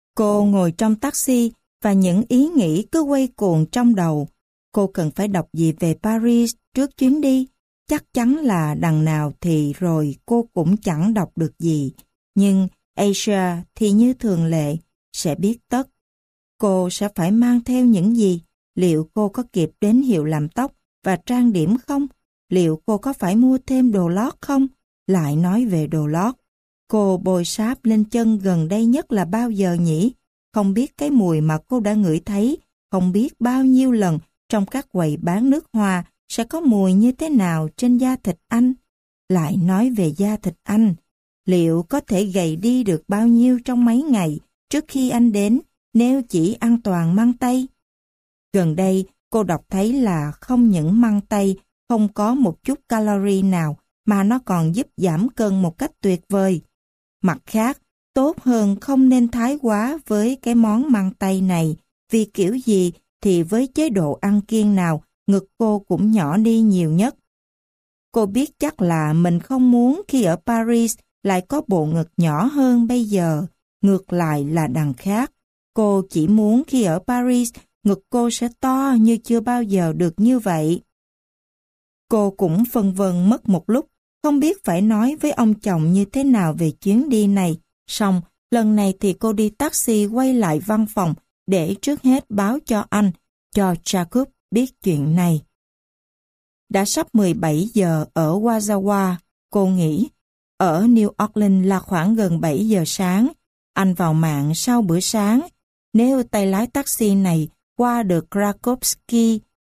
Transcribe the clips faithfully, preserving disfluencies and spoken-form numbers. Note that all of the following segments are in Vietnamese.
Cô ngồi trong taxi và những ý nghĩ cứ quay cuồng trong đầu. Cô cần phải đọc gì về Paris trước chuyến đi. Chắc chắn là đằng nào thì rồi cô cũng chẳng đọc được gì. Nhưng Asia thì như thường lệ, sẽ biết tất. Cô sẽ phải mang theo những gì? Liệu cô có kịp đến hiệu làm tóc và trang điểm không? Liệu cô có phải mua thêm đồ lót không? Lại nói về đồ lót. Cô bôi sáp lên chân gần đây nhất là bao giờ nhỉ? Không biết cái mùi mà cô đã ngửi thấy, không biết bao nhiêu lần trong các quầy bán nước hoa sẽ có mùi như thế nào trên da thịt anh. Lại nói về da thịt anh. Liệu có thể gầy đi được bao nhiêu trong mấy ngày trước khi anh đến nếu chỉ ăn toàn măng tây? Gần đây, cô đọc thấy là không những măng tây không có một chút calorie nào mà nó còn giúp giảm cân một cách tuyệt vời. Mặt khác, tốt hơn không nên thái quá với cái món măng tây này, vì kiểu gì thì với chế độ ăn kiêng nào, ngực cô cũng nhỏ đi nhiều nhất. Cô biết chắc là mình không muốn khi ở Paris lại có bộ ngực nhỏ hơn bây giờ, ngược lại là đằng khác. Cô chỉ muốn khi ở Paris, ngực cô sẽ to như chưa bao giờ được như vậy. Cô cũng phân vân mất một lúc, không biết phải nói với ông chồng như thế nào về chuyến đi này. Xong, lần này thì cô đi taxi quay lại văn phòng để trước hết báo cho anh, cho Jacob biết chuyện này. Đã sắp mười bảy giờ ở Wazawa, cô nghĩ. Ở New Orleans là khoảng gần bảy giờ sáng. Anh vào mạng sau bữa sáng. Nếu tay lái taxi này qua được Krakowski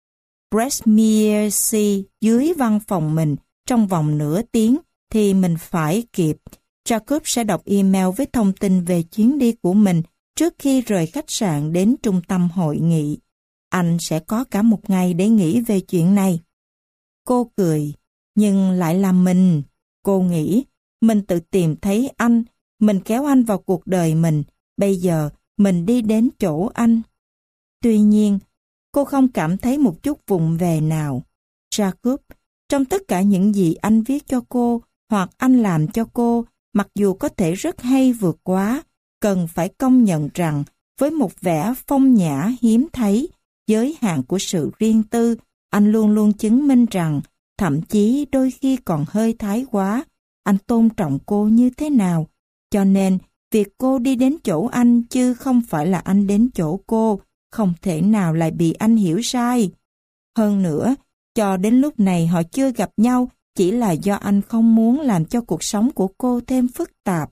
Brezhmielsky dưới văn phòng mình trong vòng nửa tiếng thì mình phải kịp. Jacob sẽ đọc email với thông tin về chuyến đi của mình trước khi rời khách sạn đến trung tâm hội nghị. Anh sẽ có cả một ngày để nghĩ về chuyện này. Cô cười, nhưng lại là mình. Cô nghĩ, mình tự tìm thấy anh, mình kéo anh vào cuộc đời mình, bây giờ mình đi đến chỗ anh. Tuy nhiên, cô không cảm thấy một chút vụng về nào. Jacob, trong tất cả những gì anh viết cho cô hoặc anh làm cho cô, mặc dù có thể rất hay vượt quá, cần phải công nhận rằng với một vẻ phong nhã hiếm thấy, giới hạn của sự riêng tư, anh luôn luôn chứng minh rằng, thậm chí đôi khi còn hơi thái quá, anh tôn trọng cô như thế nào. Cho nên, việc cô đi đến chỗ anh chứ không phải là anh đến chỗ cô, không thể nào lại bị anh hiểu sai. Hơn nữa, cho đến lúc này họ chưa gặp nhau chỉ là do anh không muốn làm cho cuộc sống của cô thêm phức tạp.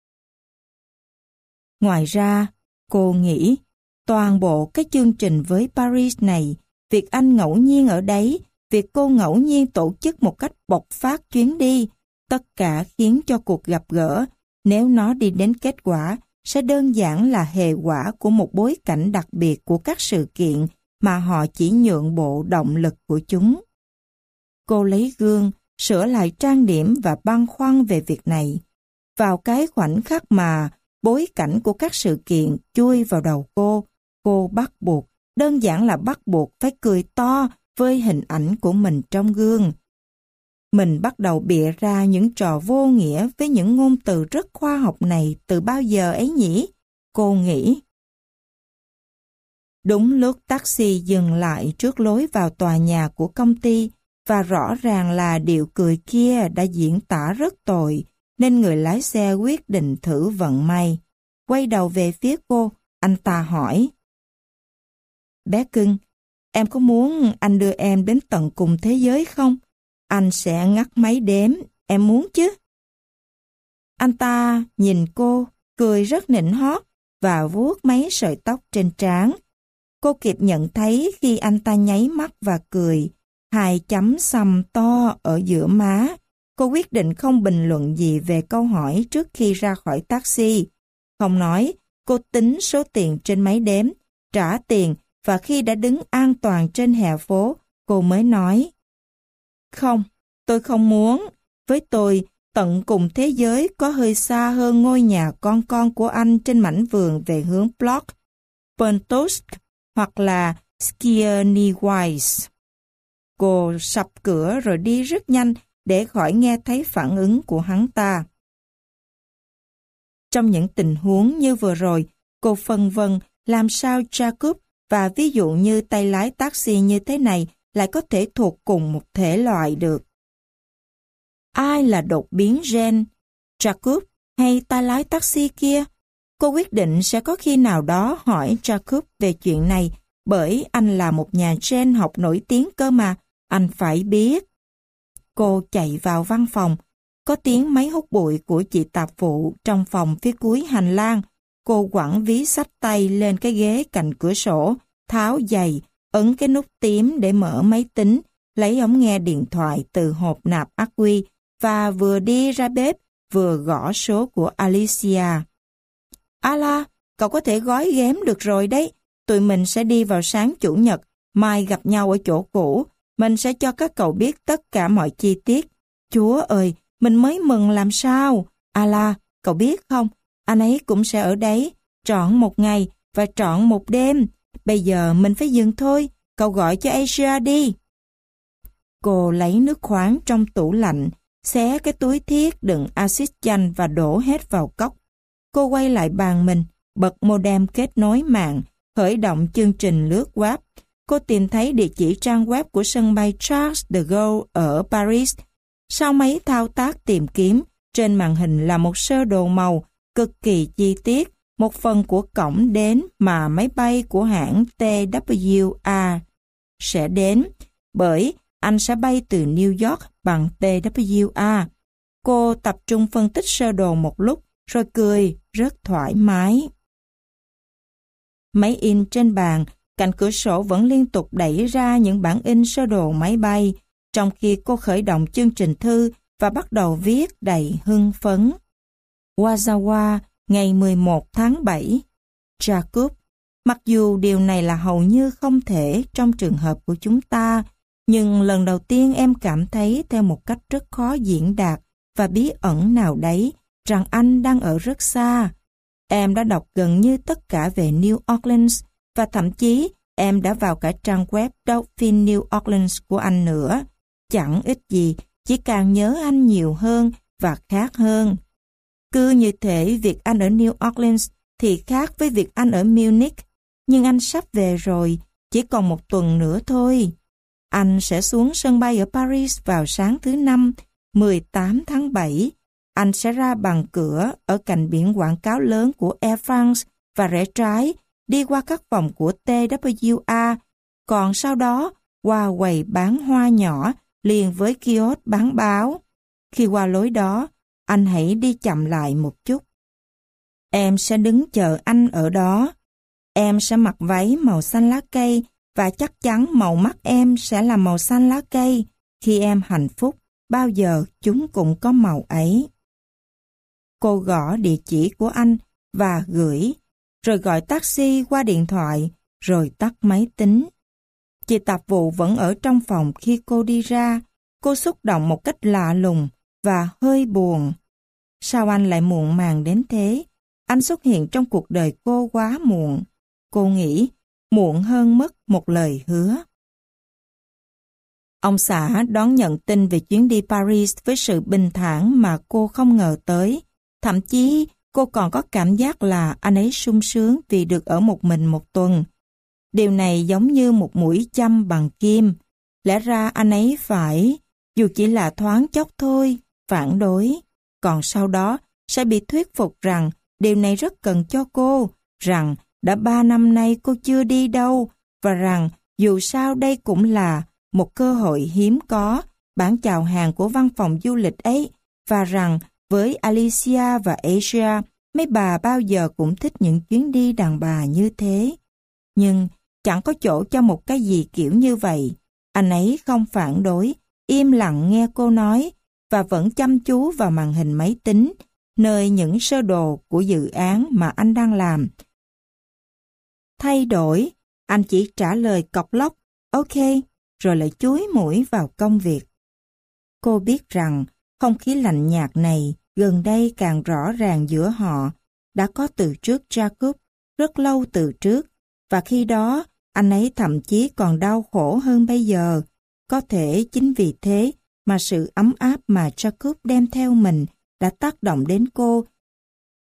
Ngoài ra, cô nghĩ, toàn bộ cái chương trình với Paris này, việc anh ngẫu nhiên ở đấy, việc cô ngẫu nhiên tổ chức một cách bộc phát chuyến đi, tất cả khiến cho cuộc gặp gỡ, nếu nó đi đến kết quả, sẽ đơn giản là hệ quả của một bối cảnh đặc biệt của các sự kiện mà họ chỉ nhượng bộ động lực của chúng. Cô lấy gương, sửa lại trang điểm và băn khoăn về việc này. Vào cái khoảnh khắc mà bối cảnh của các sự kiện chui vào đầu cô, cô bắt buộc, đơn giản là bắt buộc phải cười to với hình ảnh của mình trong gương. Mình bắt đầu bịa ra những trò vô nghĩa với những ngôn từ rất khoa học này từ bao giờ ấy nhỉ? Cô nghĩ. Đúng lúc taxi dừng lại trước lối vào tòa nhà của công ty và rõ ràng là điệu cười kia đã diễn tả rất tồi, nên người lái xe quyết định thử vận may. Quay đầu về phía cô, anh ta hỏi. Bé cưng, em có muốn anh đưa em đến tận cùng thế giới không? Anh sẽ ngắt máy đếm, em muốn chứ? Anh ta nhìn cô, cười rất nịnh hót và vuốt mấy sợi tóc trên trán. Cô kịp nhận thấy khi anh ta nháy mắt và cười, hai chấm xăm to ở giữa má. Cô quyết định không bình luận gì về câu hỏi trước khi ra khỏi taxi. Không nói, cô tính số tiền trên máy đếm, trả tiền và khi đã đứng an toàn trên hè phố, cô mới nói. Không, tôi không muốn. Với tôi, tận cùng thế giới có hơi xa hơn ngôi nhà con con của anh trên mảnh vườn về hướng Block, Pontosk hoặc là Skierniewice. Cô sập cửa rồi đi rất nhanh để khỏi nghe thấy phản ứng của hắn ta. Trong những tình huống như vừa rồi, Cô phân vân làm sao Jacob và ví dụ như tay lái taxi như thế này lại có thể thuộc cùng một thể loại được. Ai là đột biến gen? Jacob hay tay lái taxi kia? Cô quyết định sẽ có khi nào đó hỏi Jacob về chuyện này, bởi anh là một nhà gen học nổi tiếng cơ mà, anh phải biết. Cô chạy vào văn phòng, có tiếng máy hút bụi của chị tạp vụ trong phòng phía cuối hành lang. Cô quẳng ví xách tay lên cái ghế cạnh cửa sổ, tháo giày, ấn cái nút tím để mở máy tính, lấy ống nghe điện thoại từ hộp nạp ắc quy và vừa đi ra bếp, vừa gõ số của Alicia. Ala, cậu có thể gói ghém được rồi đấy. Tụi mình sẽ đi vào sáng Chủ nhật, mai gặp nhau ở chỗ cũ. Mình sẽ cho các cậu biết tất cả mọi chi tiết. Chúa ơi, mình mới mừng làm sao. Ala, cậu biết không, anh ấy cũng sẽ ở đấy, trọn một ngày và trọn một đêm. Bây giờ mình phải dừng thôi, cậu gọi cho Asia đi. Cô lấy nước khoáng trong tủ lạnh, xé cái túi thiết đựng axit chanh và đổ hết vào cốc. Cô quay lại bàn mình, bật modem kết nối mạng, khởi động chương trình lướt web. Cô tìm thấy địa chỉ trang web của sân bay Charles de Gaulle ở Paris. Sau mấy thao tác tìm kiếm, trên màn hình là một sơ đồ màu cực kỳ chi tiết, một phần của cổng đến mà máy bay của hãng tê vê a sẽ đến, bởi anh sẽ bay từ New York bằng tê vê a. Cô tập trung phân tích sơ đồ một lúc, rồi cười rất thoải mái. Máy in trên bàn, cạnh cửa sổ vẫn liên tục đẩy ra những bản in sơ đồ máy bay, trong khi cô khởi động chương trình thư và bắt đầu viết đầy hưng phấn. Wazawa, ngày mười một tháng bảy. Jacob, mặc dù điều này là hầu như không thể trong trường hợp của chúng ta, nhưng lần đầu tiên em cảm thấy theo một cách rất khó diễn đạt và bí ẩn nào đấy rằng anh đang ở rất xa. Em đã đọc gần như tất cả về New Orleans và thậm chí em đã vào cả trang web Dolphin New Orleans của anh nữa. Chẳng ít gì, chỉ càng nhớ anh nhiều hơn và khác hơn. Cứ như thể việc anh ở New Orleans thì khác với việc anh ở Munich, nhưng anh sắp về rồi, chỉ còn một tuần nữa thôi. Anh sẽ xuống sân bay ở Paris vào sáng thứ Năm, mười tám tháng bảy. Anh sẽ ra bằng cửa ở cạnh biển quảng cáo lớn của Air France và rẽ trái, đi qua các phòng của tê vê a, còn sau đó qua quầy bán hoa nhỏ liền với kiosk bán báo. Khi qua lối đó, anh hãy đi chậm lại một chút. Em sẽ đứng chờ anh ở đó. Em sẽ mặc váy màu xanh lá cây và chắc chắn màu mắt em sẽ là màu xanh lá cây. Khi em hạnh phúc, bao giờ chúng cũng có màu ấy. Cô gõ địa chỉ của anh và gửi, rồi gọi taxi qua điện thoại, rồi tắt máy tính. Chị tạp vụ vẫn ở trong phòng khi cô đi ra. Cô xúc động một cách lạ lùng và hơi buồn. Sao anh lại muộn màng đến thế? Anh xuất hiện trong cuộc đời cô quá muộn. Cô nghĩ muộn hơn mất một lời hứa. Ông xã đón nhận tin về chuyến đi Paris với sự bình thản mà cô không ngờ tới. Thậm chí cô còn có cảm giác là anh ấy sung sướng vì được ở một mình một tuần. Điều này giống như một mũi châm bằng kim. Lẽ ra anh ấy phải, dù chỉ là thoáng chốc thôi, phản đối. Còn sau đó sẽ bị thuyết phục rằng điều này rất cần cho cô, rằng đã ba năm nay cô chưa đi đâu, và rằng dù sao đây cũng là một cơ hội hiếm có, bản chào hàng của văn phòng du lịch ấy, và rằng với Alicia và Asia, mấy bà bao giờ cũng thích những chuyến đi đàn bà như thế. Nhưng chẳng có chỗ cho một cái gì kiểu như vậy. Anh ấy không phản đối, im lặng nghe cô nói, và vẫn chăm chú vào màn hình máy tính, nơi những sơ đồ của dự án mà anh đang làm. Thay đổi, anh chỉ trả lời cọc lóc, ok, rồi lại chúi mũi vào công việc. Cô biết rằng không khí lạnh nhạt này gần đây càng rõ ràng giữa họ, đã có từ trước Jacob, rất lâu từ trước, và khi đó anh ấy thậm chí còn đau khổ hơn bây giờ. Có thể chính vì thế mà sự ấm áp mà Jacob đem theo mình đã tác động đến cô,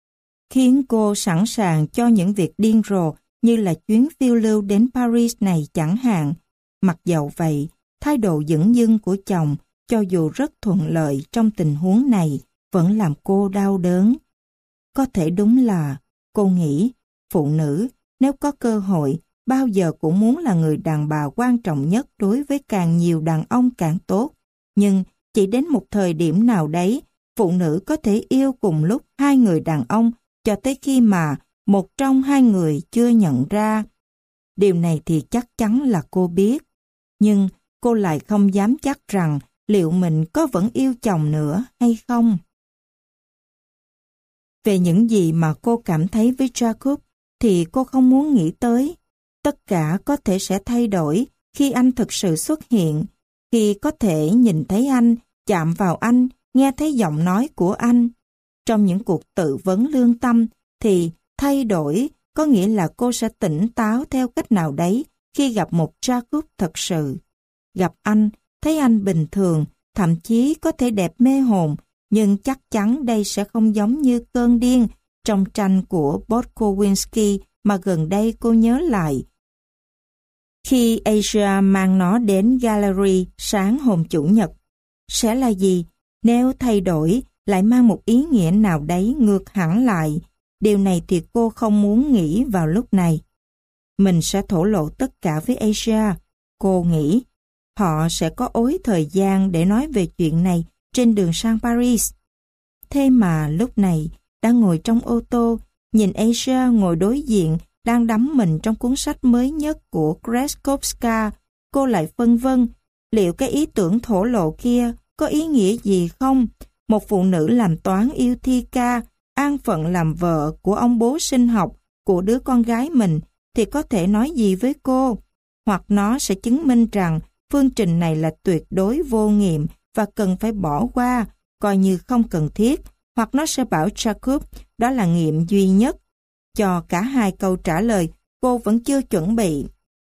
khiến cô sẵn sàng cho những việc điên rồ như là chuyến phiêu lưu đến Paris này chẳng hạn. Mặc dầu vậy, thái độ dửng dưng của chồng, cho dù rất thuận lợi trong tình huống này, vẫn làm cô đau đớn. Có thể đúng là, cô nghĩ, phụ nữ, nếu có cơ hội, bao giờ cũng muốn là người đàn bà quan trọng nhất đối với càng nhiều đàn ông càng tốt. Nhưng chỉ đến một thời điểm nào đấy, phụ nữ có thể yêu cùng lúc hai người đàn ông cho tới khi mà một trong hai người chưa nhận ra. Điều này thì chắc chắn là cô biết. Nhưng cô lại không dám chắc rằng liệu mình có vẫn yêu chồng nữa hay không. Về những gì mà cô cảm thấy với Jacob thì cô không muốn nghĩ tới. Tất cả có thể sẽ thay đổi khi anh thực sự xuất hiện, khi có thể nhìn thấy anh, chạm vào anh, nghe thấy giọng nói của anh. Trong những cuộc tự vấn lương tâm thì thay đổi có nghĩa là cô sẽ tỉnh táo theo cách nào đấy khi gặp một Jacob thật sự. Gặp anh, thấy anh bình thường, thậm chí có thể đẹp mê hồn, nhưng chắc chắn đây sẽ không giống như cơn điên trong tranh của Botkowski mà gần đây cô nhớ lại. Khi Asia mang nó đến gallery sáng hôm Chủ nhật, sẽ là gì nếu thay đổi lại mang một ý nghĩa nào đấy ngược hẳn lại? Điều này thì cô không muốn nghĩ vào lúc này. Mình sẽ thổ lộ tất cả với Asia, cô nghĩ. Họ sẽ có ối thời gian để nói về chuyện này trên đường sang Paris. Thế mà lúc này, đang ngồi trong ô tô, nhìn Asia ngồi đối diện, đang đắm mình trong cuốn sách mới nhất của Kreskowska, cô lại phân vân, liệu cái ý tưởng thổ lộ kia có ý nghĩa gì không? Một phụ nữ làm toán yêu thi ca, an phận làm vợ của ông bố sinh học của đứa con gái mình, thì có thể nói gì với cô? Hoặc nó sẽ chứng minh rằng phương trình này là tuyệt đối vô nghiệm và cần phải bỏ qua, coi như không cần thiết, hoặc nó sẽ bảo Jacob đó là nghiệm duy nhất. Cho cả hai câu trả lời, cô vẫn chưa chuẩn bị.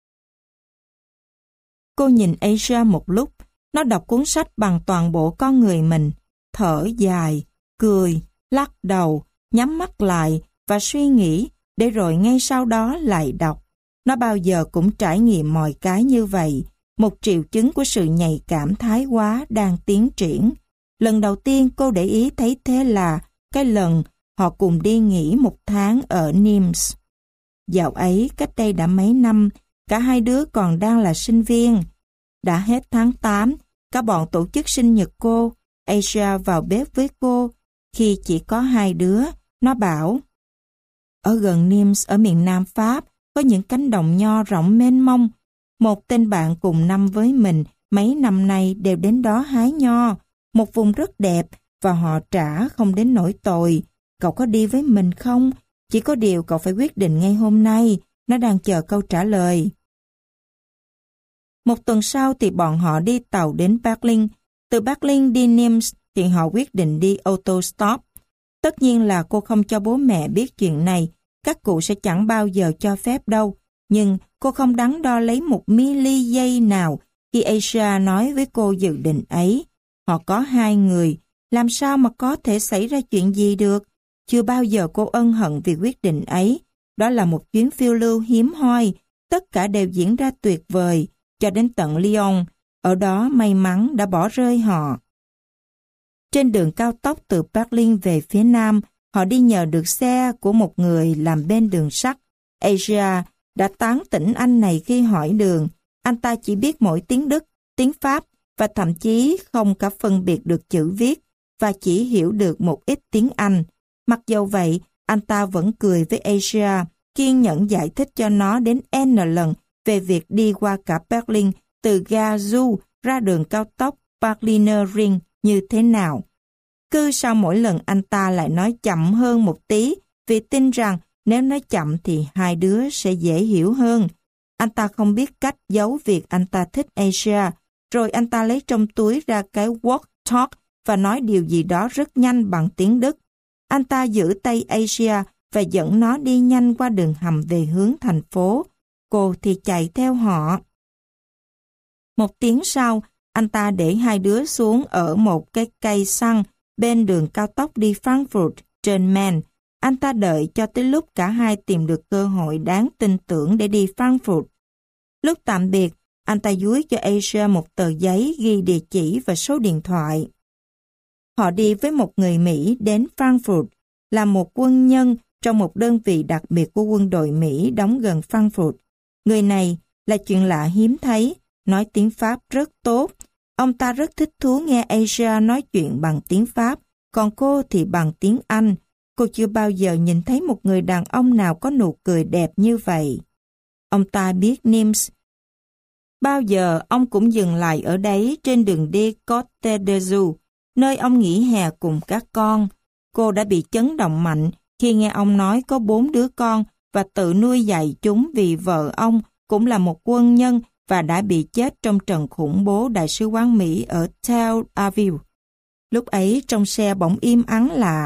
Cô nhìn Asia một lúc, nó đọc cuốn sách bằng toàn bộ con người mình, thở dài, cười, lắc đầu, nhắm mắt lại và suy nghĩ, để rồi ngay sau đó lại đọc. Nó bao giờ cũng trải nghiệm mọi cái như vậy, một triệu chứng của sự nhạy cảm thái quá đang tiến triển. Lần đầu tiên cô để ý thấy thế là cái lần họ cùng đi nghỉ một tháng ở Nimes. Dạo ấy, cách đây đã mấy năm, cả hai đứa còn đang là sinh viên. Đã hết tháng tám, cả bọn tổ chức sinh nhật cô. Asia vào bếp với cô. Khi chỉ có hai đứa, nó bảo: ở gần Nimes ở miền Nam Pháp, có những cánh đồng nho rộng mênh mông. Một tên bạn cùng năm với mình mấy năm nay đều đến đó hái nho. Một vùng rất đẹp và họ trả không đến nỗi tồi. Cậu có đi với mình không? Chỉ có điều cậu phải quyết định ngay hôm nay. Nó đang chờ câu trả lời. Một tuần sau thì bọn họ đi tàu đến Berlin. Từ Berlin đi Nimes thì họ quyết định đi autostop. Tất nhiên là cô không cho bố mẹ biết chuyện này. Các cụ sẽ chẳng bao giờ cho phép đâu. Nhưng cô không đắn đo lấy một mili giây nào khi Asia nói với cô dự định ấy. Họ có hai người, làm sao mà có thể xảy ra chuyện gì được? Chưa bao giờ cô ân hận vì quyết định ấy. Đó là một chuyến phiêu lưu hiếm hoi, tất cả đều diễn ra tuyệt vời, cho đến tận Lyon. Ở đó may mắn đã bỏ rơi họ. Trên đường cao tốc từ Berlin về phía Nam, họ đi nhờ được xe của một người làm bên đường sắt. Asia đã tán tỉnh anh này khi hỏi đường. Anh ta chỉ biết mỗi tiếng Đức, tiếng Pháp và thậm chí không cả phân biệt được chữ viết và chỉ hiểu được một ít tiếng Anh. Mặc dầu vậy, anh ta vẫn cười với Asia, kiên nhẫn giải thích cho nó đến N lần về việc đi qua cả Berlin từ ga Du ra đường cao tốc Berliner Ring như thế nào. Cứ sau mỗi lần anh ta lại nói chậm hơn một tí vì tin rằng nếu nói chậm thì hai đứa sẽ dễ hiểu hơn. Anh ta không biết cách giấu việc anh ta thích Asia. Rồi anh ta lấy trong túi ra cái walk talk và nói điều gì đó rất nhanh bằng tiếng Đức. Anh ta giữ tay Asia và dẫn nó đi nhanh qua đường hầm về hướng thành phố. Cô thì chạy theo họ. Một tiếng sau, anh ta để hai đứa xuống ở một cái cây xăng bên đường cao tốc đi Frankfurt trên Main. anh ta đợi cho tới lúc cả hai tìm được cơ hội đáng tin tưởng để đi Frankfurt. Lúc tạm biệt, anh ta dúi cho Asia một tờ giấy ghi địa chỉ và số điện thoại. Họ đi với một người Mỹ đến Frankfurt, là một quân nhân trong một đơn vị đặc biệt của quân đội Mỹ đóng gần Frankfurt. Người này là chuyện lạ hiếm thấy, nói tiếng Pháp rất tốt. Ông ta rất thích thú nghe Asia nói chuyện bằng tiếng Pháp, còn cô thì bằng tiếng Anh. Cô chưa bao giờ nhìn thấy một người đàn ông nào có nụ cười đẹp như vậy. Ông ta biết Nimes. Bao giờ ông cũng dừng lại ở đấy trên đường đi Côte d'Azur, nơi ông nghỉ hè cùng các con. Cô đã bị chấn động mạnh khi nghe ông nói có bốn đứa con và tự nuôi dạy chúng vì vợ ông cũng là một quân nhân và đã bị chết trong trận khủng bố đại sứ quán Mỹ ở Tel Aviv. Lúc ấy trong xe bỗng im ắng lạ.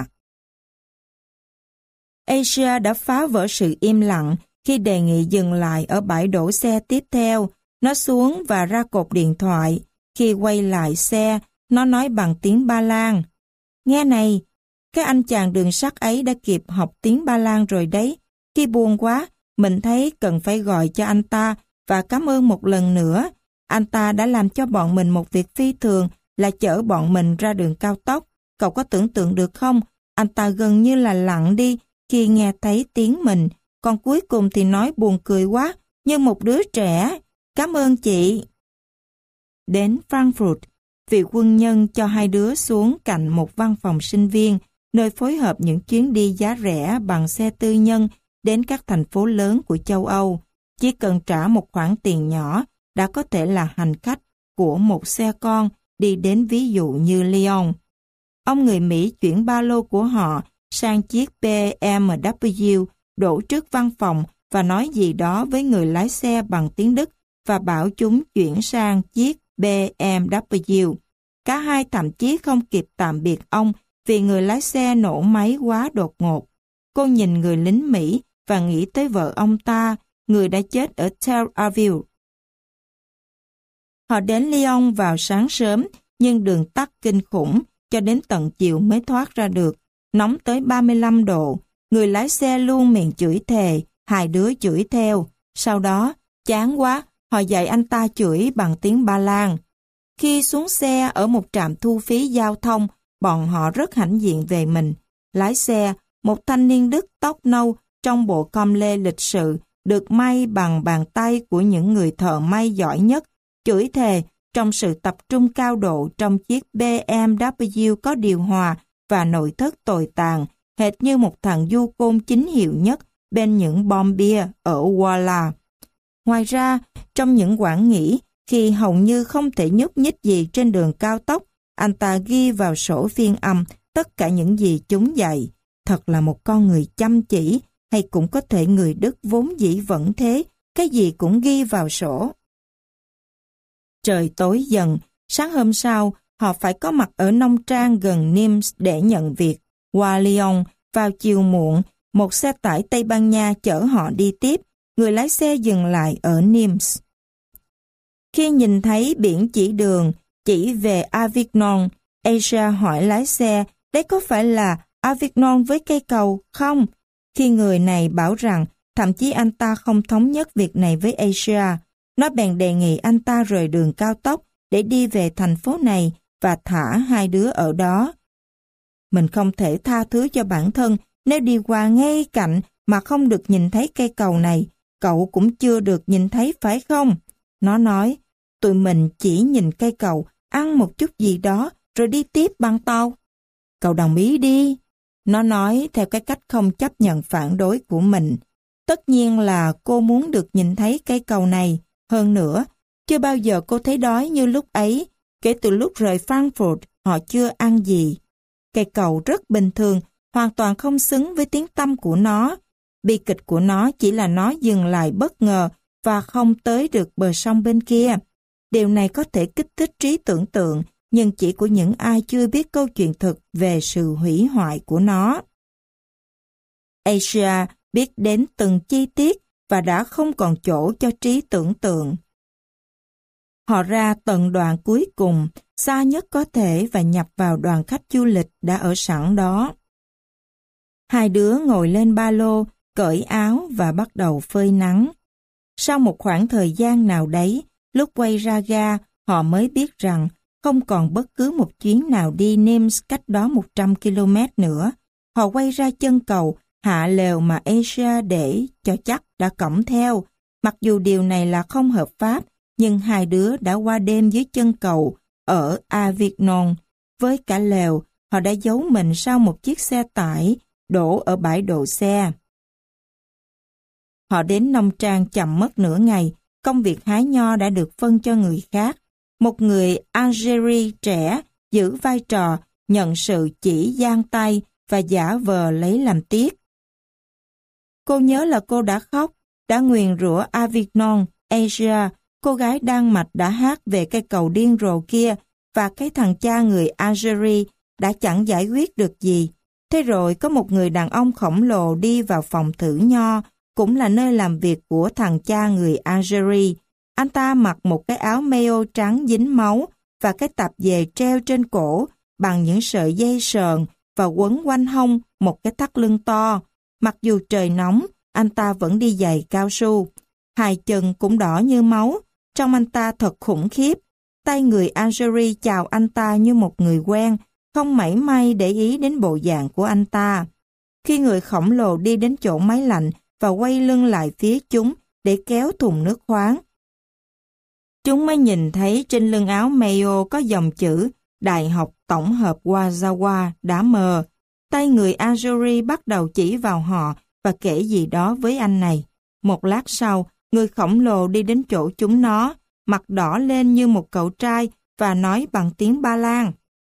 Asia đã phá vỡ sự im lặng khi đề nghị dừng lại ở bãi đổ xe tiếp theo. Nó xuống và ra cột điện thoại. Khi quay lại xe, nó nói bằng tiếng Ba Lan. Nghe này, cái anh chàng đường sắt ấy đã kịp học tiếng Ba Lan rồi đấy. Khi buồn quá, mình thấy cần phải gọi cho anh ta và cảm ơn một lần nữa. Anh ta đã làm cho bọn mình một việc phi thường là chở bọn mình ra đường cao tốc. Cậu có tưởng tượng được không? Anh ta gần như là lặng đi khi nghe thấy tiếng mình. Còn cuối cùng thì nói buồn cười quá, như một đứa trẻ. Cảm ơn chị. Đến Frankfurt, vị quân nhân cho hai đứa xuống cạnh một văn phòng sinh viên, nơi phối hợp những chuyến đi giá rẻ bằng xe tư nhân đến các thành phố lớn của châu Âu. Chỉ cần trả một khoản tiền nhỏ đã có thể là hành khách của một xe con đi đến ví dụ như Lyon. Ông người Mỹ chuyển ba lô của họ sang chiếc bê em vê đổ trước văn phòng và nói gì đó với người lái xe bằng tiếng Đức và bảo chúng chuyển sang chiếc bê em vê. Cả hai thậm chí không kịp tạm biệt ông vì người lái xe nổ máy quá đột ngột. Cô nhìn người lính Mỹ và nghĩ tới vợ ông ta, người đã chết ở Tel Aviv. Họ đến Lyon vào sáng sớm, nhưng đường tắc kinh khủng, cho đến tận chiều mới thoát ra được. Nóng tới ba mươi lăm độ, người lái xe luôn miệng chửi thề, hai đứa chửi theo. Sau đó, chán quá, họ dạy anh ta chửi bằng tiếng Ba Lan. Khi xuống xe ở một trạm thu phí giao thông, bọn họ rất hãnh diện về mình. Lái xe, một thanh niên Đức tóc nâu trong bộ com lê lịch sự, được may bằng bàn tay của những người thợ may giỏi nhất, chửi thề trong sự tập trung cao độ trong chiếc bê em vê có điều hòa và nội thất tồi tàn, hệt như một thằng du côn chính hiệu nhất bên những bom bia ở Walla. Ngoài ra, trong những quãng nghỉ, khi hầu như không thể nhúc nhích gì trên đường cao tốc, anh ta ghi vào sổ phiên âm tất cả những gì chúng dạy. Thật là một con người chăm chỉ, hay cũng có thể người Đức vốn dĩ vẫn thế, cái gì cũng ghi vào sổ. Trời tối dần, sáng hôm sau, họ phải có mặt ở nông trang gần Nimes để nhận việc. Qua Lyon, vào chiều muộn, một xe tải Tây Ban Nha chở họ đi tiếp, người lái xe dừng lại ở Nimes. Khi nhìn thấy biển chỉ đường, chỉ về Avignon, Asia hỏi lái xe, đấy có phải là Avignon với cây cầu không? Khi người này bảo rằng, thậm chí anh ta không thống nhất việc này với Asia, nó bèn đề nghị anh ta rời đường cao tốc để đi về thành phố này và thả hai đứa ở đó. Mình không thể tha thứ cho bản thân nếu đi qua ngay cạnh mà không được nhìn thấy cây cầu này. Cậu cũng chưa được nhìn thấy phải không? Nó nói, tụi mình chỉ nhìn cây cầu, ăn một chút gì đó rồi đi tiếp bằng tàu. Cậu đồng ý đi. Nó nói theo cái cách không chấp nhận phản đối của mình. Tất nhiên là cô muốn được nhìn thấy cây cầu này. Hơn nữa, chưa bao giờ cô thấy đói như lúc ấy. Kể từ lúc rời Frankfurt, họ chưa ăn gì. Cây cầu rất bình thường, hoàn toàn không xứng với tiếng tăm của nó. Bi kịch của nó chỉ là nó dừng lại bất ngờ và không tới được bờ sông bên kia. Điều này có thể kích thích trí tưởng tượng, nhưng chỉ của những ai chưa biết câu chuyện thực về sự hủy hoại của nó. Asia biết đến từng chi tiết và đã không còn chỗ cho trí tưởng tượng. Họ ra tận đoạn cuối cùng, xa nhất có thể và nhập vào đoàn khách du lịch đã ở sẵn đó. Hai đứa ngồi lên ba lô, cởi áo và bắt đầu phơi nắng. Sau một khoảng thời gian nào đấy, lúc quay ra ga, họ mới biết rằng không còn bất cứ một chuyến nào đi Nimes cách đó một trăm ki lô mét nữa. Họ quay ra chân cầu, hạ lều mà Asia để cho chắc đã cõng theo. Mặc dù điều này là không hợp pháp, nhưng hai đứa đã qua đêm dưới chân cầu ở Avignon. Với cả lều, họ đã giấu mình sau một chiếc xe tải đổ ở bãi đỗ xe. Họ đến nông trang chậm mất nửa ngày, công việc hái nho đã được phân cho người khác. Một người Algeria trẻ giữ vai trò nhận sự chỉ giang tay và giả vờ lấy làm tiếc. Cô nhớ là cô đã khóc, đã nguyền rủa Avignon, Asia, cô gái Đan Mạch đã hát về cây cầu điên rồ kia, và cái thằng cha người Algeria đã chẳng giải quyết được gì. Thế rồi có một người đàn ông khổng lồ đi vào phòng thử nho, cũng là nơi làm việc của thằng cha người Algeria. Anh ta mặc một cái áo mayo trắng dính máu và cái tạp dề treo trên cổ bằng những sợi dây sờn và quấn quanh hông một cái thắt lưng to. Mặc dù trời nóng, anh ta vẫn đi giày cao su. Hai chân cũng đỏ như máu, trông anh ta thật khủng khiếp. Tay người Algeria chào anh ta như một người quen, không mảy may để ý đến bộ dạng của anh ta. Khi người khổng lồ đi đến chỗ máy lạnh và quay lưng lại phía chúng để kéo thùng nước khoáng, chúng mới nhìn thấy trên lưng áo mayo có dòng chữ Đại học Tổng hợp Wazawa đã mờ. Tay người Algeria bắt đầu chỉ vào họ và kể gì đó với anh này. Một lát sau, người khổng lồ đi đến chỗ chúng nó, mặt đỏ lên như một cậu trai và nói bằng tiếng Ba Lan.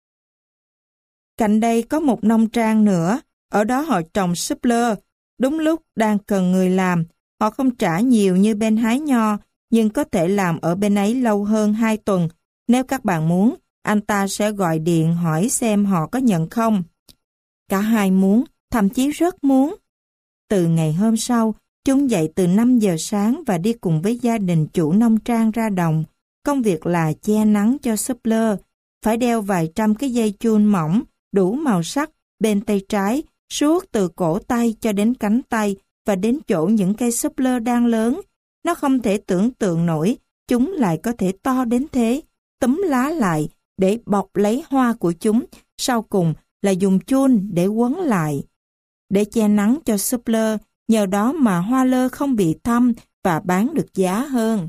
Cạnh đây có một nông trang nữa, ở đó họ trồng súp lơ. Đúng lúc đang cần người làm, họ không trả nhiều như bên hái nho, nhưng có thể làm ở bên ấy lâu hơn hai tuần. Nếu các bạn muốn, anh ta sẽ gọi điện hỏi xem họ có nhận không. Cả hai muốn, thậm chí rất muốn. Từ ngày hôm sau, chúng dậy từ năm giờ sáng và đi cùng với gia đình chủ nông trang ra đồng. Công việc là che nắng cho súp lơ. Phải đeo vài trăm cái dây chun mỏng, đủ màu sắc, bên tay trái, suốt từ cổ tay cho đến cánh tay và đến chỗ những cây súp lơ đang lớn. Nó không thể tưởng tượng nổi, chúng lại có thể to đến thế, túm lá lại để bọc lấy hoa của chúng, sau cùng là dùng chun để quấn lại. Để che nắng cho súp lơ, nhờ đó mà hoa lơ không bị thâm và bán được giá hơn.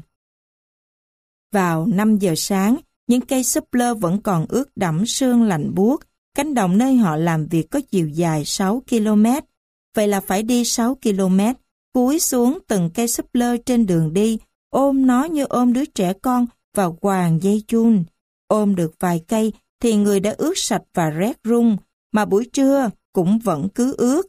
Vào năm giờ sáng, những cây súp lơ vẫn còn ướt đẫm sương lạnh buốt. Cánh đồng nơi họ làm việc có chiều dài sáu ki lô mét. Vậy là phải đi sáu ki lô mét, cúi xuống từng cây súp lơ trên đường đi, ôm nó như ôm đứa trẻ con và quàng dây chun. Ôm được vài cây thì người đã ướt sạch và rét run, mà buổi trưa cũng vẫn cứ ướt.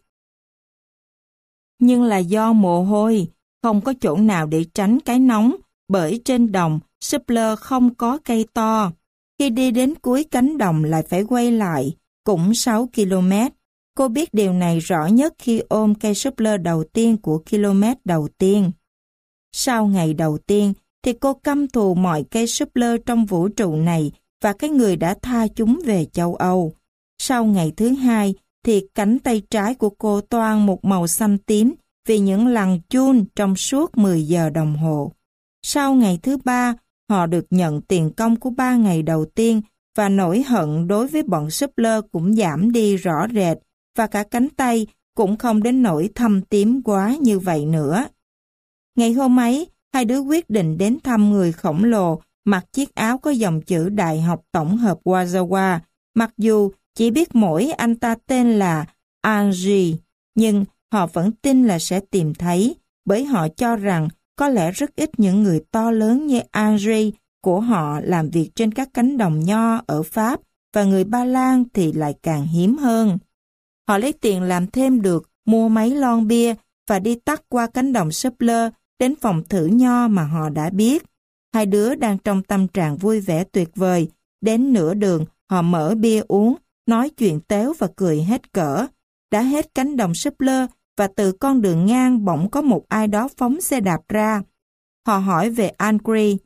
Nhưng là do mồ hôi, không có chỗ nào để tránh cái nóng, bởi trên đồng, súp lơ không có cây to. Khi đi đến cuối cánh đồng lại phải quay lại, cũng sáu ki lô mét. Cô biết điều này rõ nhất khi ôm cây súp lơ đầu tiên của km đầu tiên. Sau ngày đầu tiên, thì cô căm thù mọi cây súp lơ trong vũ trụ này và cái người đã tha chúng về châu Âu. Sau ngày thứ hai, thì cánh tay trái của cô toan một màu xanh tím vì những lằn chun trong suốt mười giờ đồng hồ. Sau ngày thứ ba, họ được nhận tiền công của ba ngày đầu tiên và nỗi hận đối với bọn súp lơ cũng giảm đi rõ rệt và cả cánh tay cũng không đến nỗi thâm tím quá như vậy nữa. Ngày hôm ấy, hai đứa quyết định đến thăm người khổng lồ mặc chiếc áo có dòng chữ Đại học Tổng hợp Wazawa, mặc dù chỉ biết mỗi anh ta tên là Angie, nhưng họ vẫn tin là sẽ tìm thấy, bởi họ cho rằng có lẽ rất ít những người to lớn như Angie của họ làm việc trên các cánh đồng nho ở Pháp, và người Ba Lan thì lại càng hiếm hơn. Họ lấy tiền làm thêm được, mua mấy lon bia và đi tắt qua cánh đồng súp lơ đến phòng thử nho mà họ đã biết. Hai đứa đang trong tâm trạng vui vẻ tuyệt vời. Đến nửa đường, họ mở bia uống, nói chuyện téo và cười hết cỡ. Đã hết cánh đồng súp lơ và từ con đường ngang bỗng có một ai đó phóng xe đạp ra. Họ hỏi về Angry.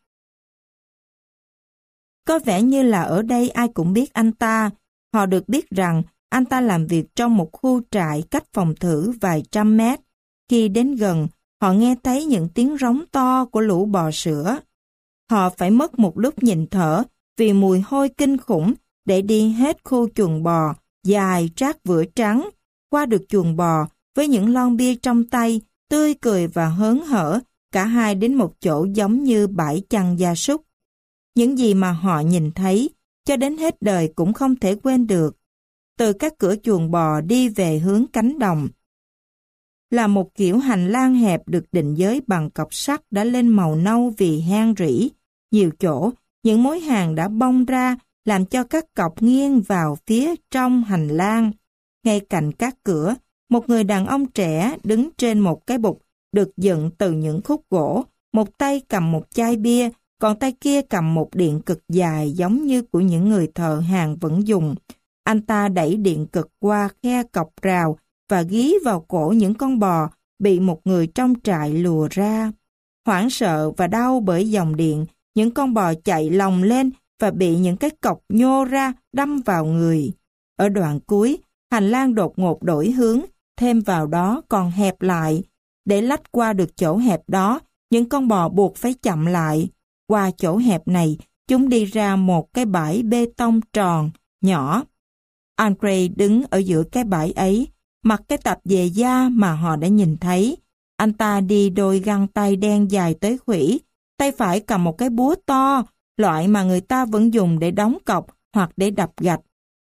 Có vẻ như là ở đây ai cũng biết anh ta. Họ được biết rằng Anh ta làm việc trong một khu trại cách phòng thử vài trăm mét. Khi đến gần, họ nghe thấy những tiếng rống to của lũ bò sữa. Họ phải mất một lúc nhịn thở vì mùi hôi kinh khủng để đi hết khu chuồng bò dài trát vữa trắng, qua được chuồng bò với những lon bia trong tay, tươi cười và hớn hở, cả hai đến một chỗ giống như bãi chăn gia súc. Những gì mà họ nhìn thấy, cho đến hết đời cũng không thể quên được. Từ các cửa chuồng bò đi về hướng cánh đồng, là một kiểu hành lang hẹp được định giới bằng cọc sắt đã lên màu nâu vì hang rỉ. Nhiều chỗ, những mối hàng đã bong ra, làm cho các cọc nghiêng vào phía trong hành lang. Ngay cạnh các cửa, một người đàn ông trẻ đứng trên một cái bục được dựng từ những khúc gỗ, một tay cầm một chai bia, còn tay kia cầm một điện cực dài giống như của những người thợ hàn vẫn dùng. Anh ta đẩy điện cực qua khe cọc rào và gí vào cổ những con bò bị một người trong trại lùa ra. Hoảng sợ và đau bởi dòng điện, những con bò chạy lồng lên và bị những cái cọc nhô ra đâm vào người. Ở đoạn cuối, hành lang đột ngột đổi hướng, thêm vào đó còn hẹp lại. Để lách qua được chỗ hẹp đó, những con bò buộc phải chậm lại. Qua chỗ hẹp này, chúng đi ra một cái bãi bê tông tròn, nhỏ. Andre đứng ở giữa cái bãi ấy, mặc cái tạp dề da mà họ đã nhìn thấy. Anh ta đi đôi găng tay đen dài tới khuỷu, tay phải cầm một cái búa to, loại mà người ta vẫn dùng để đóng cọc hoặc để đập gạch.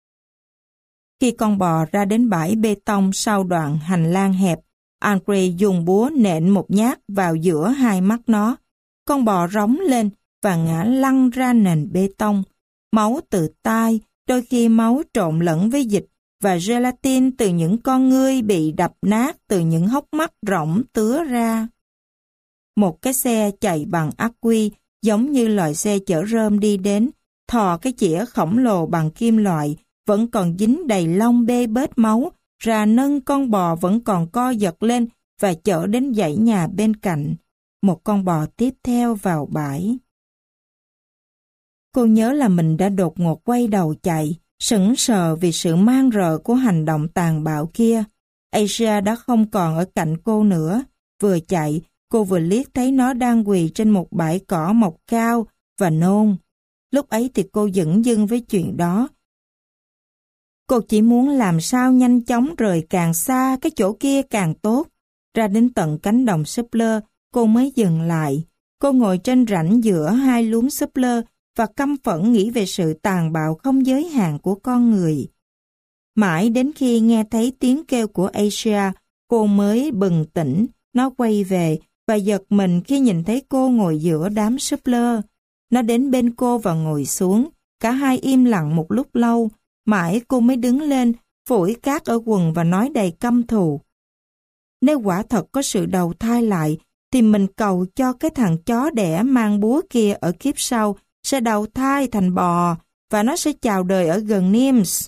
Khi con bò ra đến bãi bê tông sau đoạn hành lang hẹp, Andre dùng búa nện một nhát vào giữa hai mắt nó. Con bò rống lên và ngã lăn ra nền bê tông. Máu từ tai, đôi khi máu trộn lẫn với dịch và gelatin từ những con ngươi bị đập nát từ những hốc mắt rỗng tứa ra. Một cái xe chạy bằng ắc quy giống như loại xe chở rơm đi đến, thò cái chĩa khổng lồ bằng kim loại vẫn còn dính đầy lông bê bết máu ra nâng con bò vẫn còn co giật lên và chở đến dãy nhà bên cạnh. Một con bò tiếp theo vào bãi. Cô nhớ là mình đã đột ngột quay đầu chạy, sững sờ vì sự man rợ của hành động tàn bạo kia. Asia đã không còn ở cạnh cô nữa. Vừa chạy, cô vừa liếc thấy nó đang quỳ trên một bãi cỏ mọc cao và nôn. Lúc ấy thì cô dửng dưng với chuyện đó. Cô chỉ muốn làm sao nhanh chóng rời càng xa cái chỗ kia càng tốt. Ra đến tận cánh đồng súp lơ, cô mới dừng lại. Cô ngồi trên rãnh giữa hai luống súp lơ và căm phẫn nghĩ về sự tàn bạo không giới hạn của con người. Mãi đến khi nghe thấy tiếng kêu của Asia, cô mới bừng tỉnh. Nó quay về và giật mình khi nhìn thấy cô ngồi giữa đám súp lơ. Nó đến bên cô và ngồi xuống. Cả hai im lặng một lúc lâu. Mãi cô mới đứng lên, phủi cát ở quần và nói đầy căm thù. Nếu quả thật có sự đầu thai lại, thì mình cầu cho cái thằng chó đẻ mang búa kia ở kiếp sau sẽ đầu thai thành bò và nó sẽ chào đời ở gần Nims.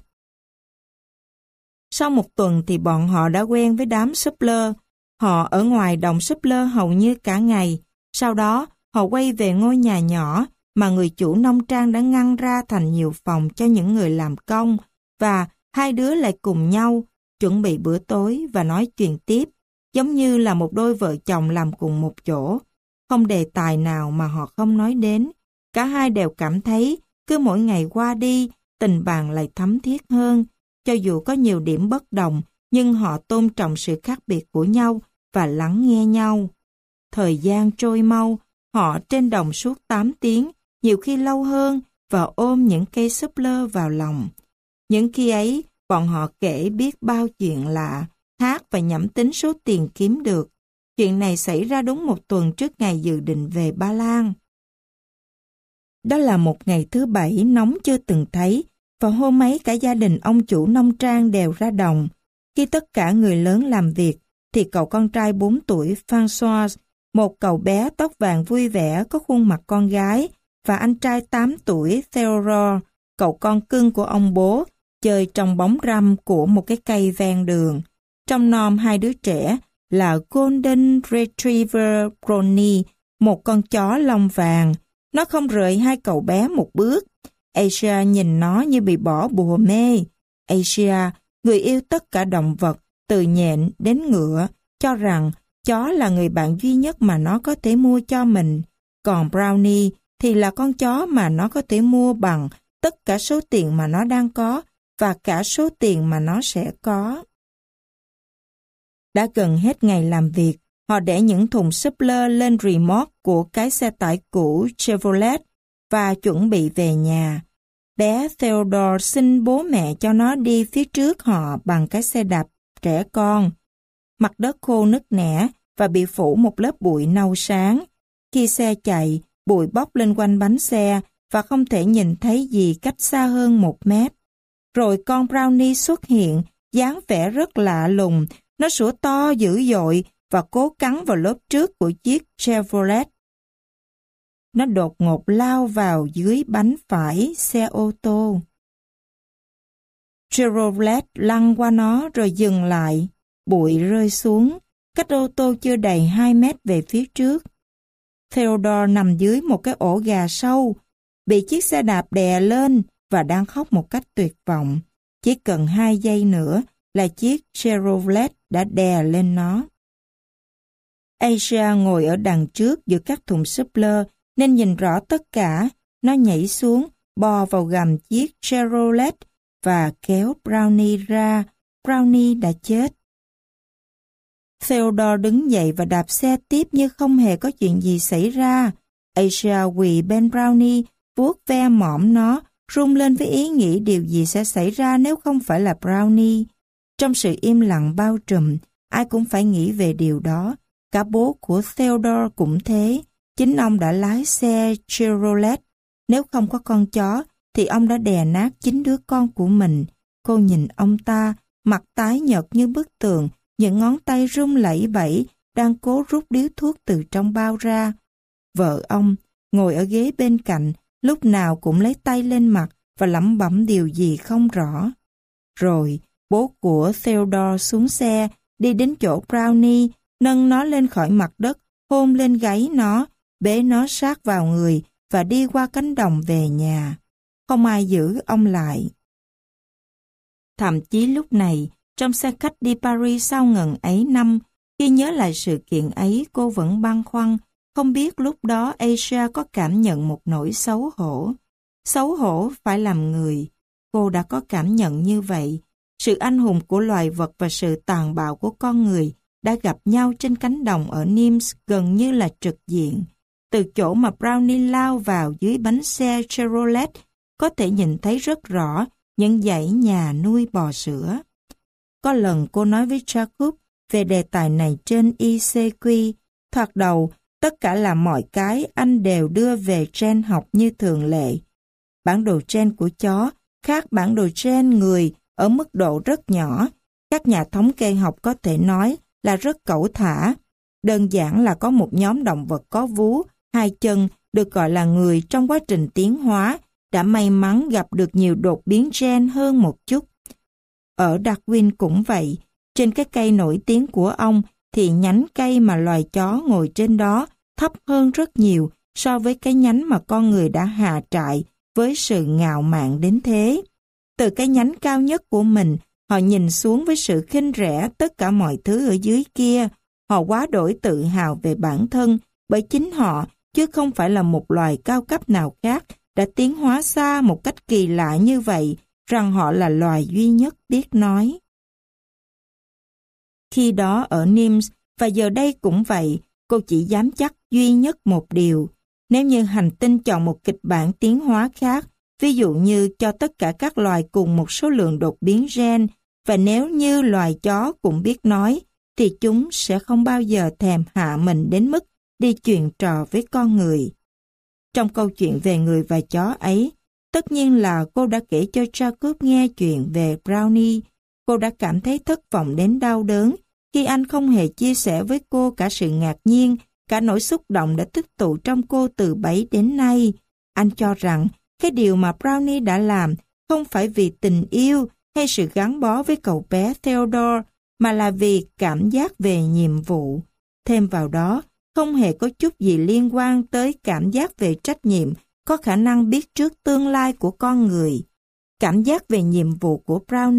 Sau một tuần thì bọn họ đã quen với đám súp lơ. Họ ở ngoài đồng súp lơ hầu như cả ngày. Sau đó, họ quay về ngôi nhà nhỏ mà người chủ nông trang đã ngăn ra thành nhiều phòng cho những người làm công, và hai đứa lại cùng nhau chuẩn bị bữa tối và nói chuyện tiếp, giống như là một đôi vợ chồng làm cùng một chỗ. Không đề tài nào mà họ không nói đến. Cả hai đều cảm thấy cứ mỗi ngày qua đi, tình bạn lại thấm thiết hơn. Cho dù có nhiều điểm bất đồng, nhưng họ tôn trọng sự khác biệt của nhau và lắng nghe nhau. Thời gian trôi mau, họ trên đồng suốt tám tiếng, nhiều khi lâu hơn, và ôm những cây súp lơ vào lòng. Những khi ấy, bọn họ kể biết bao chuyện lạ, hát và nhẩm tính số tiền kiếm được. Chuyện này xảy ra đúng một tuần trước ngày dự định về Ba Lan. Đó là một ngày thứ bảy nóng chưa từng thấy, và hôm ấy cả gia đình ông chủ nông trang đều ra đồng. Khi tất cả người lớn làm việc, thì cậu con trai bốn tuổi François, một cậu bé tóc vàng vui vẻ có khuôn mặt con gái, và anh trai tám tuổi Theodore, cậu con cưng của ông bố, chơi trong bóng râm của một cái cây ven đường. Trong nom hai đứa trẻ là Golden Retriever Brownie, một con chó lông vàng. Nó không rời hai cậu bé một bước. Asia nhìn nó như bị bỏ bùa mê. Asia, người yêu tất cả động vật, từ nhện đến ngựa, cho rằng chó là người bạn duy nhất mà nó có thể mua cho mình. Còn Brownie thì là con chó mà nó có thể mua bằng tất cả số tiền mà nó đang có và cả số tiền mà nó sẽ có. Đã gần hết ngày làm việc, họ để những thùng súp lơ lên remote của cái xe tải cũ Chevrolet và chuẩn bị về nhà. Bé Theodore xin bố mẹ cho nó đi phía trước họ bằng cái xe đạp trẻ con. Mặt đất khô nứt nẻ và bị phủ một lớp bụi nâu sáng. Khi xe chạy, bụi bốc lên quanh bánh xe và không thể nhìn thấy gì cách xa hơn một mét. Rồi con Brownie xuất hiện, dáng vẻ rất lạ lùng. Nó sủa to dữ dội và cố cắn vào lốp trước của chiếc Chevrolet. Nó đột ngột lao vào dưới bánh phải xe ô tô. Chevrolet lăn qua nó rồi dừng lại. Bụi rơi xuống, cách ô tô chưa đầy hai mét về phía trước. Theodore nằm dưới một cái ổ gà sâu, bị chiếc xe đạp đè lên và đang khóc một cách tuyệt vọng. Chỉ cần hai giây nữa là chiếc Chevrolet đã đè lên nó. Asia ngồi ở đằng trước giữa các thùng súp lơ nên nhìn rõ tất cả. Nó nhảy xuống, bò vào gầm chiếc Chevrolet và kéo Brownie ra. Brownie đã chết. Theodore đứng dậy và đạp xe tiếp như không hề có chuyện gì xảy ra. Asia quỳ bên Brownie, vuốt ve mõm nó, run lên với ý nghĩ điều gì sẽ xảy ra nếu không phải là Brownie. Trong sự im lặng bao trùm, ai cũng phải nghĩ về điều đó. Cả bố của Theodore cũng thế. Chính ông đã lái xe Chevrolet. Nếu không có con chó, thì ông đã đè nát chính đứa con của mình. Cô nhìn ông ta, mặt tái nhợt như bức tường, những ngón tay run lẩy bẩy, đang cố rút điếu thuốc từ trong bao ra. Vợ ông, ngồi ở ghế bên cạnh, lúc nào cũng lấy tay lên mặt và lẩm bẩm điều gì không rõ. Rồi, bố của Theodore xuống xe, đi đến chỗ Brownie, nâng nó lên khỏi mặt đất, hôn lên gáy nó, bế nó sát vào người và đi qua cánh đồng về nhà. Không ai giữ ông lại. Thậm chí lúc này, trong xe khách đi Paris sau ngần ấy năm, khi nhớ lại sự kiện ấy, cô vẫn băn khoăn, không biết lúc đó Asia có cảm nhận một nỗi xấu hổ. Xấu hổ phải làm người. Cô đã có cảm nhận như vậy. Sự anh hùng của loài vật và sự tàn bạo của con người đã gặp nhau trên cánh đồng ở Nimes gần như là trực diện. Từ chỗ mà Brownie lao vào dưới bánh xe Chevrolet, có thể nhìn thấy rất rõ những dãy nhà nuôi bò sữa. Có lần cô nói với Jacob về đề tài này trên i xê quy. Thoạt đầu, tất cả là mọi cái anh đều đưa về gen học như thường lệ. Bản đồ gen của chó khác bản đồ gen người ở mức độ rất nhỏ. Các nhà thống kê học có thể nói là rất cẩu thả. Đơn giản là có một nhóm động vật có vú, hai chân được gọi là người trong quá trình tiến hóa đã may mắn gặp được nhiều đột biến gen hơn một chút. Ở Darwin cũng vậy, trên cái cây nổi tiếng của ông thì nhánh cây mà loài chó ngồi trên đó thấp hơn rất nhiều so với cái nhánh mà con người đã hạ trại với sự ngạo mạn đến thế. Từ cái nhánh cao nhất của mình, họ nhìn xuống với sự khinh rẻ tất cả mọi thứ ở dưới kia. Họ quá đổi tự hào về bản thân bởi chính họ, chứ không phải là một loài cao cấp nào khác, đã tiến hóa xa một cách kỳ lạ như vậy, rằng họ là loài duy nhất biết nói. Khi đó ở Nimes, và giờ đây cũng vậy, cô chỉ dám chắc duy nhất một điều. Nếu như hành tinh chọn một kịch bản tiến hóa khác, ví dụ như cho tất cả các loài cùng một số lượng đột biến gen, và nếu như loài chó cũng biết nói, thì chúng sẽ không bao giờ thèm hạ mình đến mức đi chuyện trò với con người. Trong câu chuyện về người và chó ấy, tất nhiên là cô đã kể cho Jacob nghe chuyện về Brownie. Cô đã cảm thấy thất vọng đến đau đớn khi anh không hề chia sẻ với cô cả sự ngạc nhiên, cả nỗi xúc động đã tích tụ trong cô từ bấy đến nay. Anh cho rằng cái điều mà Brownie đã làm không phải vì tình yêu hay sự gắn bó với cậu bé Theodore, mà là vì cảm giác về nhiệm vụ. Thêm vào đó, không hề có chút gì liên quan tới cảm giác về trách nhiệm, có khả năng biết trước tương lai của con người. Cảm giác về nhiệm vụ của Brownie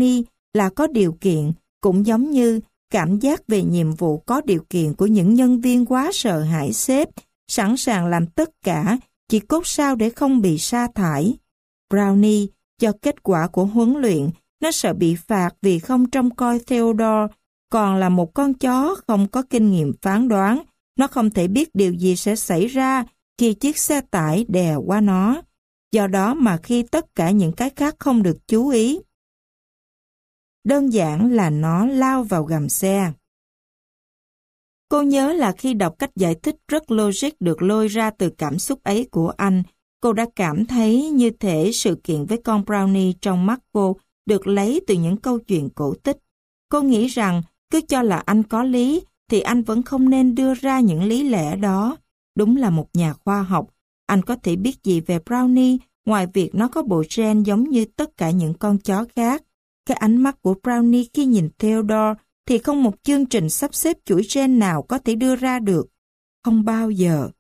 là có điều kiện, cũng giống như cảm giác về nhiệm vụ có điều kiện của những nhân viên quá sợ hãi sếp, sẵn sàng làm tất cả, chỉ cốt sao để không bị sa thải. Brownie, do kết quả của huấn luyện, nó sợ bị phạt vì không trông coi Theodore, còn là một con chó không có kinh nghiệm phán đoán, nó không thể biết điều gì sẽ xảy ra khi chiếc xe tải đè qua nó. Do đó mà khi tất cả những cái khác không được chú ý, đơn giản là nó lao vào gầm xe. Cô nhớ là khi đọc cách giải thích rất logic được lôi ra từ cảm xúc ấy của anh, cô đã cảm thấy như thể sự kiện với con Brownie trong mắt cô được lấy từ những câu chuyện cổ tích. Cô nghĩ rằng cứ cho là anh có lý thì anh vẫn không nên đưa ra những lý lẽ đó. Đúng là một nhà khoa học, anh có thể biết gì về Brownie ngoài việc nó có bộ gen giống như tất cả những con chó khác. Cái ánh mắt của Brownie khi nhìn Theodore thì không một chương trình sắp xếp chuỗi gen nào có thể đưa ra được. Không bao giờ.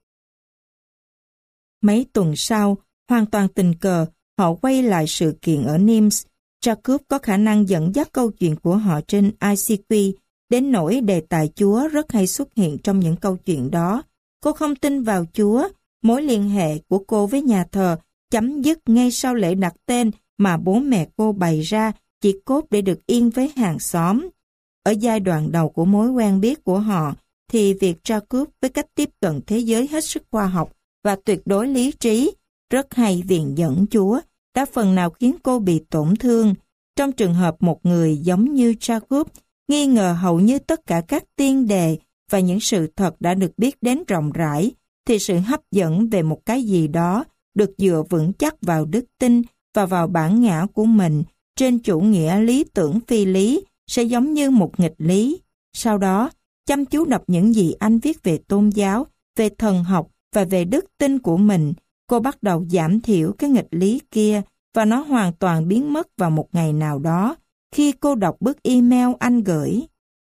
Mấy tuần sau, hoàn toàn tình cờ, họ quay lại sự kiện ở Nimes. Jacob có khả năng dẫn dắt câu chuyện của họ trên i xê quy, đến nỗi đề tài Chúa rất hay xuất hiện trong những câu chuyện đó. Cô không tin vào Chúa, mối liên hệ của cô với nhà thờ chấm dứt ngay sau lễ đặt tên mà bố mẹ cô bày ra chỉ cốt để được yên với hàng xóm. Ở giai đoạn đầu của mối quen biết của họ, thì việc Jacob với cách tiếp cận thế giới hết sức khoa học và tuyệt đối lý trí, rất hay viện dẫn Chúa, đã phần nào khiến cô bị tổn thương. Trong trường hợp một người giống như Jacob, nghi ngờ hầu như tất cả các tiên đề và những sự thật đã được biết đến rộng rãi, thì sự hấp dẫn về một cái gì đó được dựa vững chắc vào đức tin và vào bản ngã của mình trên chủ nghĩa lý tưởng phi lý sẽ giống như một nghịch lý. Sau đó, chăm chú đọc những gì anh viết về tôn giáo, về thần học và về đức tin của mình, cô bắt đầu giảm thiểu cái nghịch lý kia và nó hoàn toàn biến mất vào một ngày nào đó khi cô đọc bức email anh gửi.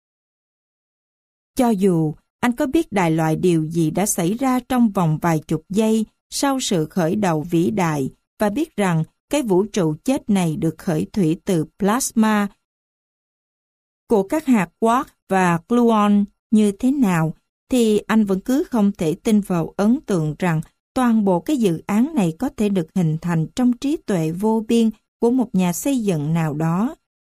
Cho dù anh có biết đại loại điều gì đã xảy ra trong vòng vài chục giây sau sự khởi đầu vĩ đại và biết rằng cái vũ trụ chết này được khởi thủy từ plasma của các hạt quark và gluon như thế nào, thì anh vẫn cứ không thể tin vào ấn tượng rằng toàn bộ cái dự án này có thể được hình thành trong trí tuệ vô biên của một nhà xây dựng nào đó.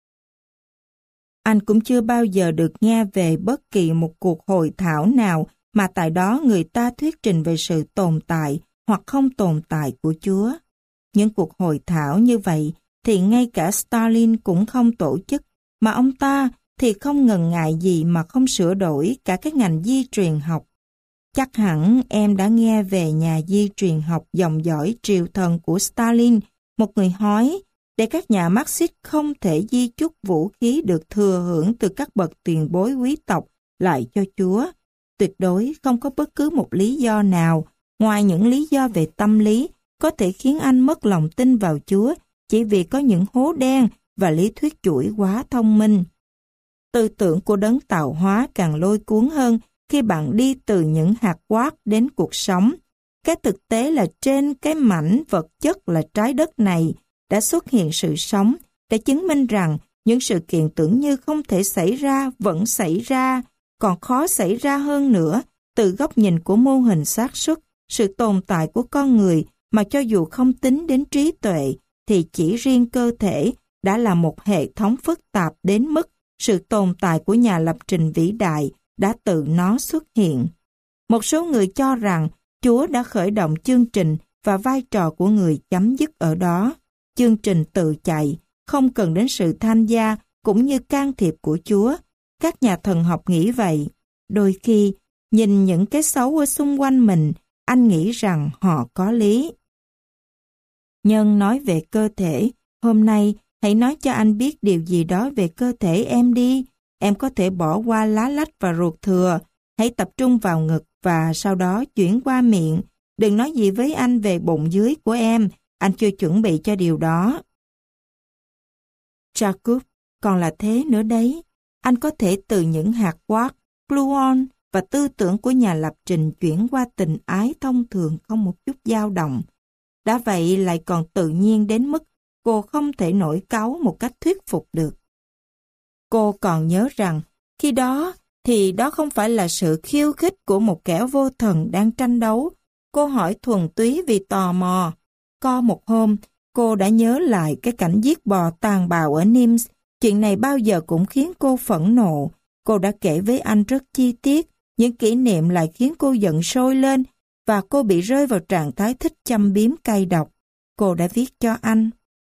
Anh cũng chưa bao giờ được nghe về bất kỳ một cuộc hội thảo nào mà tại đó người ta thuyết trình về sự tồn tại hoặc không tồn tại của Chúa. Những cuộc hội thảo như vậy thì ngay cả Stalin cũng không tổ chức, mà ông ta thì không ngần ngại gì mà không sửa đổi cả cái ngành di truyền học. Chắc hẳn em đã nghe về nhà di truyền học dòng dõi triều thần của Stalin, một người hói, để các nhà Marxist không thể di chúc vũ khí được thừa hưởng từ các bậc tiền bối quý tộc lại cho Chúa. Tuyệt đối không có bất cứ một lý do nào, ngoài những lý do về tâm lý, có thể khiến anh mất lòng tin vào Chúa chỉ vì có những hố đen và lý thuyết chuỗi quá thông minh. Tư tưởng của đấng tạo hóa càng lôi cuốn hơn khi bạn đi từ những hạt quark đến cuộc sống. Cái thực tế là trên cái mảnh vật chất là trái đất này đã xuất hiện sự sống để chứng minh rằng những sự kiện tưởng như không thể xảy ra vẫn xảy ra, còn khó xảy ra hơn nữa từ góc nhìn của mô hình xác suất, sự tồn tại của con người mà cho dù không tính đến trí tuệ thì chỉ riêng cơ thể đã là một hệ thống phức tạp đến mức sự tồn tại của nhà lập trình vĩ đại đã tự nó xuất hiện. Một số người cho rằng Chúa đã khởi động chương trình và vai trò của người chấm dứt ở đó. Chương trình tự chạy, không cần đến sự tham gia cũng như can thiệp của Chúa. Các nhà thần học nghĩ vậy. Đôi khi, nhìn những cái xấu ở xung quanh mình, anh nghĩ rằng họ có lý. Nhân nói về cơ thể, hôm nay hãy nói cho anh biết điều gì đó về cơ thể em đi. Em có thể bỏ qua lá lách và ruột thừa. Hãy tập trung vào ngực và sau đó chuyển qua miệng. Đừng nói gì với anh về bụng dưới của em. Anh chưa chuẩn bị cho điều đó. Jacob, còn là thế nữa đấy. Anh có thể từ những hạt quark, gluon và tư tưởng của nhà lập trình chuyển qua tình ái thông thường không một chút dao động. Đã vậy lại còn tự nhiên đến mức cô không thể nổi cáu một cách thuyết phục được. Cô còn nhớ rằng, khi đó thì đó không phải là sự khiêu khích của một kẻ vô thần đang tranh đấu. Cô hỏi thuần túy vì tò mò. Có một hôm, cô đã nhớ lại cái cảnh giết bò tàn bạo ở Nimes. Chuyện này bao giờ cũng khiến cô phẫn nộ. Cô đã kể với anh rất chi tiết. Những kỷ niệm lại khiến cô giận sôi lên và cô bị rơi vào trạng thái thích châm biếm cay độc. Cô đã viết cho anh.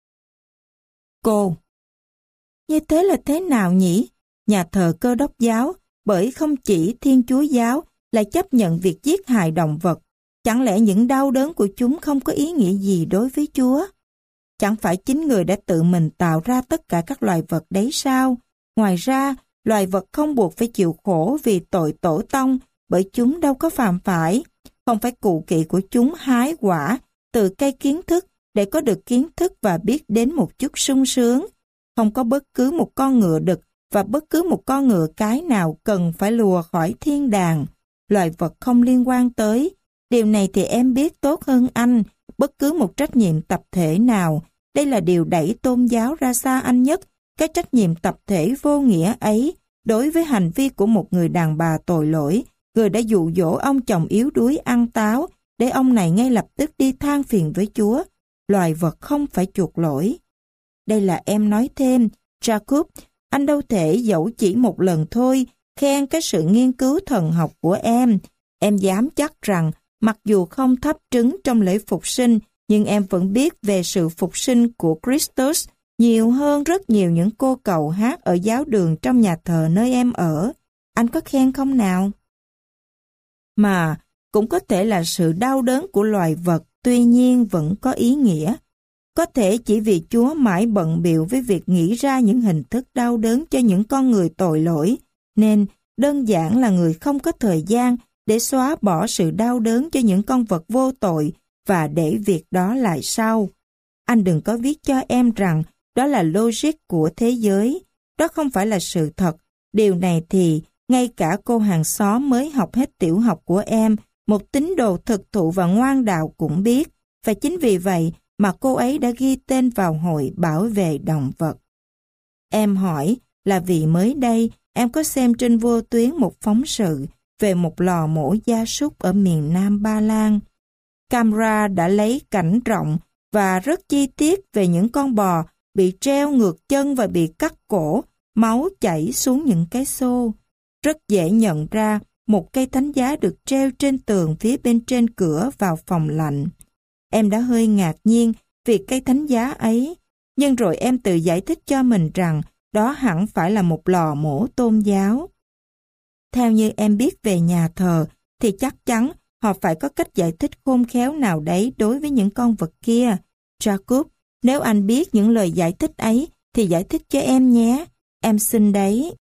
Cô: như thế là thế nào nhỉ? Nhà thờ Cơ Đốc giáo, bởi không chỉ Thiên Chúa giáo, lại chấp nhận việc giết hại động vật. Chẳng lẽ những đau đớn của chúng không có ý nghĩa gì đối với Chúa? Chẳng phải chính người đã tự mình tạo ra tất cả các loài vật đấy sao? Ngoài ra, loài vật không buộc phải chịu khổ vì tội tổ tông, bởi chúng đâu có phạm phải. Không phải cụ kỵ của chúng hái quả từ cây kiến thức để có được kiến thức và biết đến một chút sung sướng. Không có bất cứ một con ngựa đực và bất cứ một con ngựa cái nào cần phải lùa khỏi thiên đàng. Loài vật không liên quan tới. Điều này thì em biết tốt hơn anh, bất cứ một trách nhiệm tập thể nào. Đây là điều đẩy tôn giáo ra xa anh nhất, cái trách nhiệm tập thể vô nghĩa ấy đối với hành vi của một người đàn bà tội lỗi, người đã dụ dỗ ông chồng yếu đuối ăn táo để ông này ngay lập tức đi than phiền với Chúa. Loài vật không phải chuộc lỗi. Đây là em nói thêm, Jacob, anh đâu thể dẫu chỉ một lần thôi khen cái sự nghiên cứu thần học của em. Em dám chắc rằng mặc dù không thắp trứng trong lễ phục sinh, nhưng em vẫn biết về sự phục sinh của Christus nhiều hơn rất nhiều những cô cậu hát ở giáo đường trong nhà thờ nơi em ở. Anh có khen không nào? Mà cũng có thể là sự đau đớn của loài vật, tuy nhiên vẫn có ý nghĩa. Có thể chỉ vì Chúa mãi bận bịu với việc nghĩ ra những hình thức đau đớn cho những con người tội lỗi, nên đơn giản là người không có thời gian để xóa bỏ sự đau đớn cho những con vật vô tội và để việc đó lại sau. Anh đừng có viết cho em rằng đó là logic của thế giới. Đó không phải là sự thật. Điều này thì ngay cả cô hàng xóm mới học hết tiểu học của em, một tín đồ thực thụ và ngoan đạo cũng biết. Và chính vì vậy mà cô ấy đã ghi tên vào hội bảo vệ động vật. Em hỏi là vì mới đây em có xem trên vô tuyến một phóng sự về một lò mổ gia súc ở miền Nam Ba Lan. Camera đã lấy cảnh rộng và rất chi tiết về những con bò bị treo ngược chân và bị cắt cổ, máu chảy xuống những cái xô. Rất dễ nhận ra một cây thánh giá được treo trên tường phía bên trên cửa vào phòng lạnh. Em đã hơi ngạc nhiên vì cây thánh giá ấy, nhưng rồi em tự giải thích cho mình rằng đó hẳn phải là một lò mổ tôn giáo. Theo như em biết về nhà thờ, thì chắc chắn họ phải có cách giải thích khôn khéo nào đấy đối với những con vật kia. Jacob, nếu anh biết những lời giải thích ấy, thì giải thích cho em nhé. Em xin đấy.